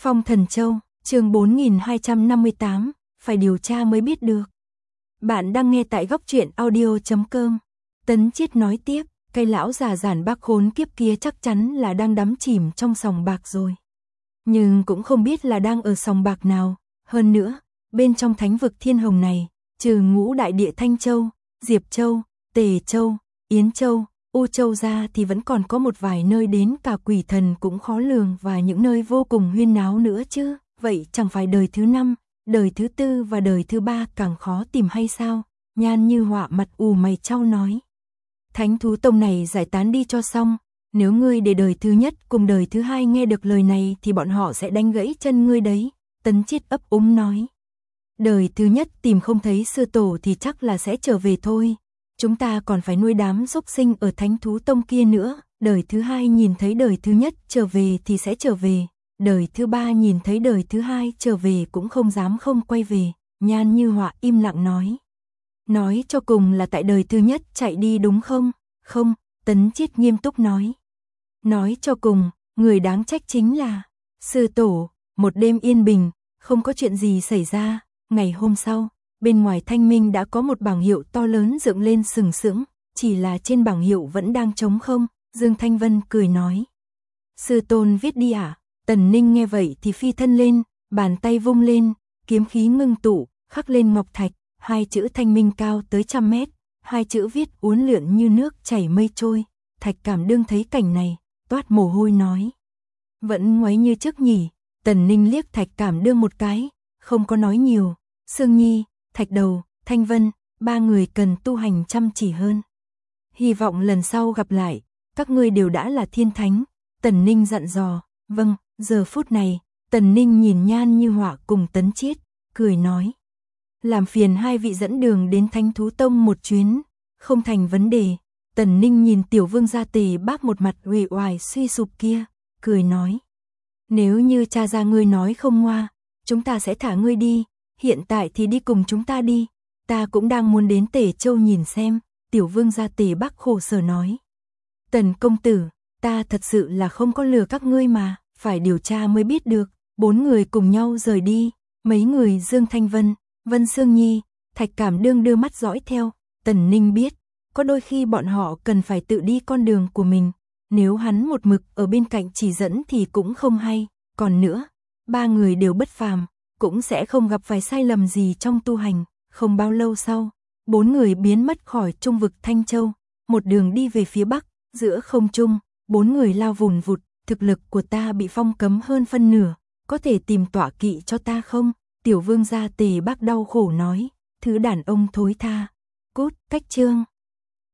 Phong Thần Châu, chương 4258, phải điều tra mới biết được. Bạn đang nghe tại góc truyện audio.com. Tấn Chiết nói tiếp, cây lão già giản bác khốn kiếp kia chắc chắn là đang đắm chìm trong sòng bạc rồi. Nhưng cũng không biết là đang ở sòng bạc nào. Hơn nữa, bên trong thánh vực Thiên Hồng này, trừ ngũ đại địa Thanh Châu, Diệp Châu, Tề Châu, Yến Châu, U Châu ra thì vẫn còn có một vài nơi đến cả quỷ thần cũng khó lường và những nơi vô cùng huyên náo nữa chứ. Vậy chẳng phải đời thứ 5, đời thứ 4 và đời thứ 3 càng khó tìm hay sao? Nhan Như Họa mặt ù mày chau nói. Thánh thú tông này giải tán đi cho xong, nếu ngươi để đời thứ nhất cùng đời thứ 2 nghe được lời này thì bọn họ sẽ đánh gãy chân ngươi đấy. Tấn Chiết ấp úng nói. Đời thứ nhất tìm không thấy sư tổ thì chắc là sẽ trở về thôi. Chúng ta còn phải nuôi đám súc sinh ở thánh thú tông kia nữa. Đời thứ 2 nhìn thấy đời thứ nhất trở về thì sẽ trở về. Đời thứ 3 nhìn thấy đời thứ 2 trở về cũng không dám không quay về. Nhan Như Họa im lặng nói. Nói cho cùng là tại đời thứ nhất chạy đi đúng không? Không, Tấn Chiết nghiêm túc nói. Nói cho cùng, người đáng trách chính là sư tổ. Một đêm yên bình, không có chuyện gì xảy ra. Ngày hôm sau, bên ngoài Thanh Minh đã có một bảng hiệu to lớn dựng lên sừng sững, chỉ là trên bảng hiệu vẫn đang trống không. Dương Thanh Vân cười nói. Sư tôn viết đi à? Tần Ninh nghe vậy thì phi thân lên, bàn tay vung lên, kiếm khí ngưng tụ, khắc lên ngọc thạch, hai chữ Thanh Minh cao tới 100 mét, hai chữ viết uốn lượn như nước chảy mây trôi. Thạch Cảm Đương thấy cảnh này, toát mồ hôi nói. Vẫn ngoáy như trước nhỉ? Tần Ninh liếc Thạch Cảm Đương một cái, không có nói nhiều. Sương Nhi, Thạch Đầu, Thanh Vân, ba người cần tu hành chăm chỉ hơn. Hy vọng lần sau gặp lại, các ngươi đều đã là thiên thánh. Tần Ninh dặn dò. Vâng. Giờ phút này, Tần Ninh nhìn Nhan Như Họa cùng Tấn Chiết, cười nói. Làm phiền hai vị dẫn đường đến Thánh Thú Tông một chuyến, không thành vấn đề. Tần Ninh nhìn Tiểu Vương gia Tề Bác một mặt uể oải suy sụp kia, cười nói. Nếu như cha gia ngươi nói không ngoa, chúng ta sẽ thả ngươi đi, hiện tại thì đi cùng chúng ta đi. Ta cũng đang muốn đến Tề Châu nhìn xem, Tiểu Vương gia Tề Bác khổ sở nói. Tần công tử, ta thật sự là không có lừa các ngươi mà. Phải điều tra mới biết được. Bốn người cùng nhau rời đi. Mấy người Dương Thanh Vân, Vân Sương Nhi, Thạch Cảm Đương đưa mắt dõi theo. Tần Ninh biết, có đôi khi bọn họ cần phải tự đi con đường của mình. Nếu hắn một mực ở bên cạnh chỉ dẫn thì cũng không hay. Còn nữa, ba người đều bất phàm, cũng sẽ không gặp phải sai lầm gì trong tu hành. Không bao lâu sau, bốn người biến mất khỏi trung vực Thanh Châu. Một đường đi về phía bắc, giữa không trung, bốn người lao vùn vụt. Thực lực của ta bị phong cấm hơn phân nửa, có thể tìm tọa kỵ cho ta không? Tiểu Vương gia Tề Bác đau khổ nói, thứ đàn ông thối tha. Cút, cách chương.